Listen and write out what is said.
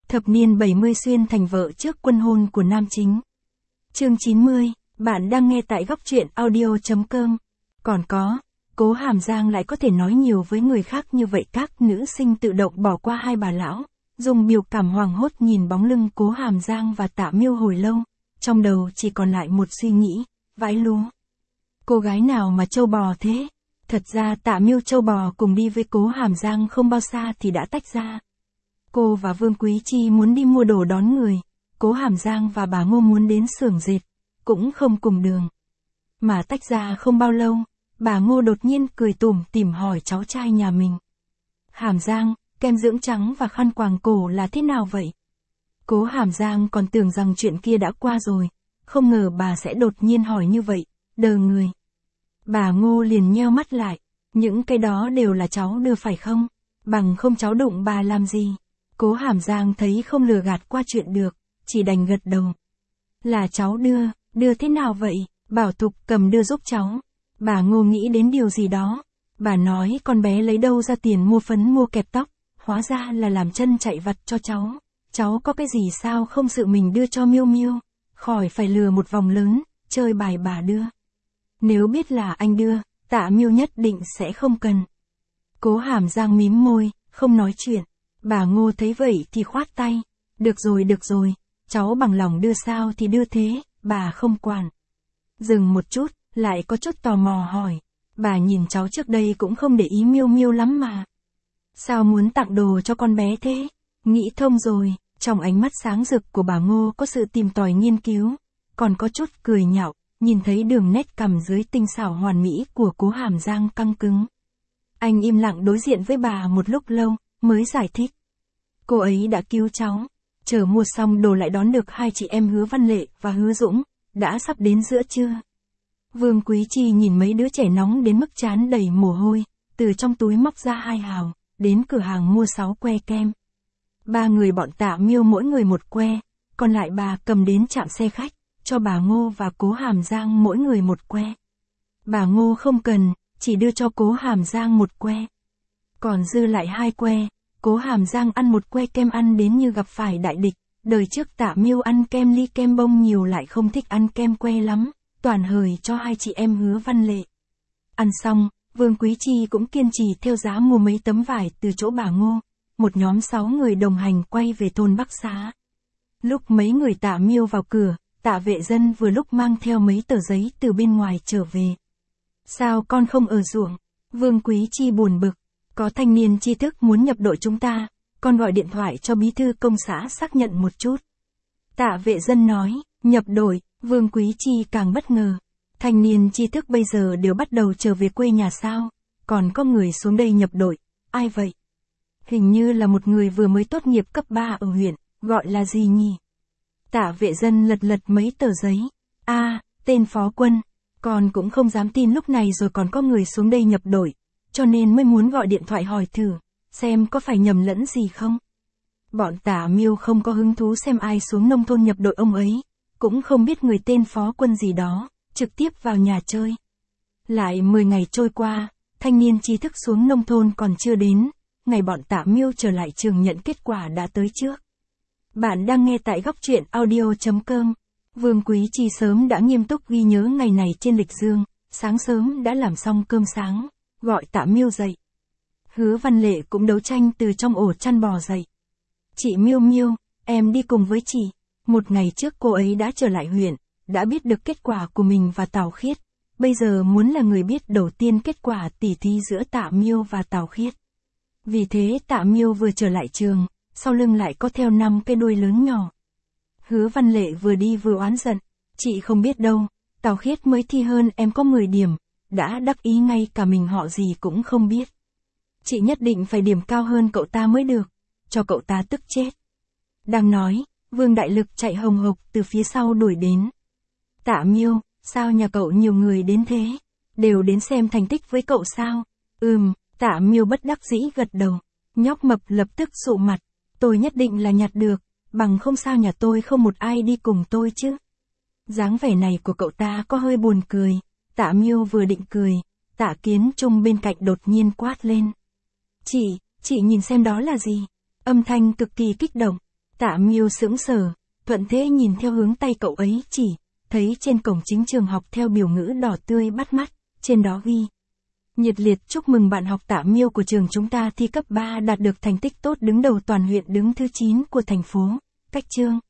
Thập niên 70 xuyên thành vợ trước quân hôn của nam chính. Chương 90, bạn đang nghe tại góc truyện audio.com. Còn có, Cố Hàm Giang lại có thể nói nhiều với người khác như vậy. Các nữ sinh tự động bỏ qua hai bà lão, dùng biểu cảm hoảng hốt nhìn bóng lưng Cố Hàm Giang và Tạ Miêu hồi lâu, trong đầu chỉ còn lại một suy nghĩ, vãi lúa. Cô gái nào mà trâu bò thế? Thật ra Tạ Miêu trâu bò cùng đi với Cố Hàm Giang không bao xa thì đã tách ra. Cô và Vương Quý Chi muốn đi mua đồ đón người, Cố Hàm Giang và bà Ngô muốn đến xưởng dệt, cũng không cùng đường. Mà tách ra không bao lâu, bà Ngô đột nhiên cười tủm tỉm hỏi cháu trai nhà mình. Hàm Giang, kem dưỡng trắng và khăn quàng cổ là thế nào vậy? Cố Hàm Giang còn tưởng rằng chuyện kia đã qua rồi, không ngờ bà sẽ đột nhiên hỏi như vậy, đờ người. Bà Ngô liền nheo mắt lại, những cái đó đều là cháu đưa phải không? Bằng không cháu đụng bà làm gì? Cố Hàm Giang thấy không lừa gạt qua chuyện được, chỉ đành gật đầu. Là cháu đưa thế nào vậy? Bảo Thục cầm đưa giúp cháu. Bà Ngô nghĩ đến điều gì đó. Bà nói con bé lấy đâu ra tiền mua phấn mua kẹp tóc, hóa ra là làm chân chạy vặt cho cháu. Cháu có cái gì sao không tự mình đưa cho Miêu Miêu, khỏi phải lừa một vòng lớn, chơi bài bà đưa. Nếu biết là anh đưa, Tạ Miêu nhất định sẽ không cần. Cố Hàm Giang mím môi, không nói chuyện. Bà Ngô thấy vậy thì khoát tay. Được rồi, cháu bằng lòng đưa sao thì đưa thế, bà không quản. Dừng một chút, lại có chút tò mò hỏi. Bà nhìn cháu trước đây cũng không để ý Miêu Miêu lắm mà. Sao muốn tặng đồ cho con bé thế? Nghĩ thông rồi, trong ánh mắt sáng rực của bà Ngô có sự tìm tòi nghiên cứu, còn có chút cười nhạo, nhìn thấy đường nét cằm dưới tinh xảo hoàn mỹ của Cố Hàm Giang căng cứng. Anh im lặng đối diện với bà một lúc lâu, mới giải thích. Cô ấy đã cứu cháu, chờ mua xong đồ lại đón được hai chị em Hứa Văn Lệ và Hứa Dũng, đã sắp đến giữa trưa. Vương Quý Chi nhìn mấy đứa trẻ nóng đến mức trán đầy mồ hôi, từ trong túi móc ra 2 hào, đến cửa hàng mua 6 que kem. 3 người bọn Tạ Miêu mỗi người một que, còn lại bà cầm đến trạm xe khách, cho bà Ngô và Cố Hàm Giang mỗi người một que. Bà Ngô không cần, chỉ đưa cho Cố Hàm Giang một que. Còn dư lại 2 que, Cố Hàm Giang ăn một que kem ăn đến như gặp phải đại địch. Đời trước Tạ Miêu ăn kem ly kem bông nhiều lại không thích ăn kem que lắm, toàn hời cho hai chị em Hứa Văn Lệ. Ăn xong, Vương Quý Chi cũng kiên trì theo giá mua mấy tấm vải từ chỗ bà Ngô. Một nhóm 6 người đồng hành quay về thôn Bắc Xá. Lúc mấy người Tạ Miêu vào cửa, Tạ Vệ Dân vừa lúc mang theo mấy tờ giấy từ bên ngoài trở về. Sao con không ở ruộng? Vương Quý Chi buồn bực. Có thanh niên tri thức muốn nhập đội chúng ta, con gọi điện thoại cho bí thư công xã xác nhận một chút. Tạ Vệ Dân nói, nhập đội, Vương Quý Chi càng bất ngờ. Thanh niên tri thức bây giờ đều bắt đầu trở về quê nhà sao, còn có người xuống đây nhập đội, ai vậy? Hình như là một người vừa mới tốt nghiệp cấp 3 ở huyện, gọi là gì nhỉ? Tạ Vệ Dân lật lật mấy tờ giấy. Tên Phó Quân, con cũng không dám tin lúc này rồi còn có người xuống đây nhập đội, cho nên mới muốn gọi điện thoại hỏi thử, xem có phải nhầm lẫn gì không. Bọn Tạ Miêu không có hứng thú xem ai xuống nông thôn nhập đội ông ấy, cũng không biết người tên Phó Quân gì đó, trực tiếp vào nhà chơi. Lại 10 ngày trôi qua, thanh niên tri thức xuống nông thôn còn chưa đến, ngày bọn Tạ Miêu trở lại trường nhận kết quả đã tới trước. Bạn đang nghe tại góc truyện audio.com. Vương Quý Chi sớm đã nghiêm túc ghi nhớ ngày này trên lịch dương, sáng sớm đã làm xong cơm sáng, gọi Tạ Miêu dậy. Hứa Văn Lệ cũng đấu tranh từ trong ổ chăn bò dậy. Chị Miêu Miêu, em đi cùng với chị. Một ngày trước cô ấy đã trở lại huyện, đã biết được kết quả của mình và Tào Khiết. Bây giờ muốn là người biết đầu tiên kết quả tỉ thí giữa Tạ Miêu và Tào Khiết. Vì thế Tạ Miêu vừa trở lại trường, sau lưng lại có theo 5 cái đuôi lớn nhỏ. Hứa Văn Lệ vừa đi vừa oán giận. Chị không biết đâu, Tào Khiết mới thi hơn em có 10 điểm, đã đắc ý ngay cả mình họ gì cũng không biết. Chị nhất định phải điểm cao hơn cậu ta mới được, cho cậu ta tức chết. Đang nói, Vương Đại Lực chạy hồng hộc từ phía sau đuổi đến. Tạ Miêu, sao nhà cậu nhiều người đến thế? Đều đến xem thành tích với cậu sao? Tạ Miêu bất đắc dĩ gật đầu. Nhóc mập lập tức sụ mặt. Tôi nhất định là nhặt được, bằng không sao nhà tôi không một ai đi cùng tôi chứ. Dáng vẻ này của cậu ta có hơi buồn cười. Tạ Miêu vừa định cười, Tạ Kiến Trung bên cạnh đột nhiên quát lên. Chị nhìn xem đó là gì? Âm thanh cực kỳ kích động. Tạ Miêu sững sờ, thuận thế nhìn theo hướng tay cậu ấy chỉ, thấy trên cổng chính trường học theo biểu ngữ đỏ tươi bắt mắt, trên đó ghi. Nhiệt liệt chúc mừng bạn học Tạ Miêu của trường chúng ta thi cấp 3 đạt được thành tích tốt đứng đầu toàn huyện đứng thứ 9 của thành phố, cách chương.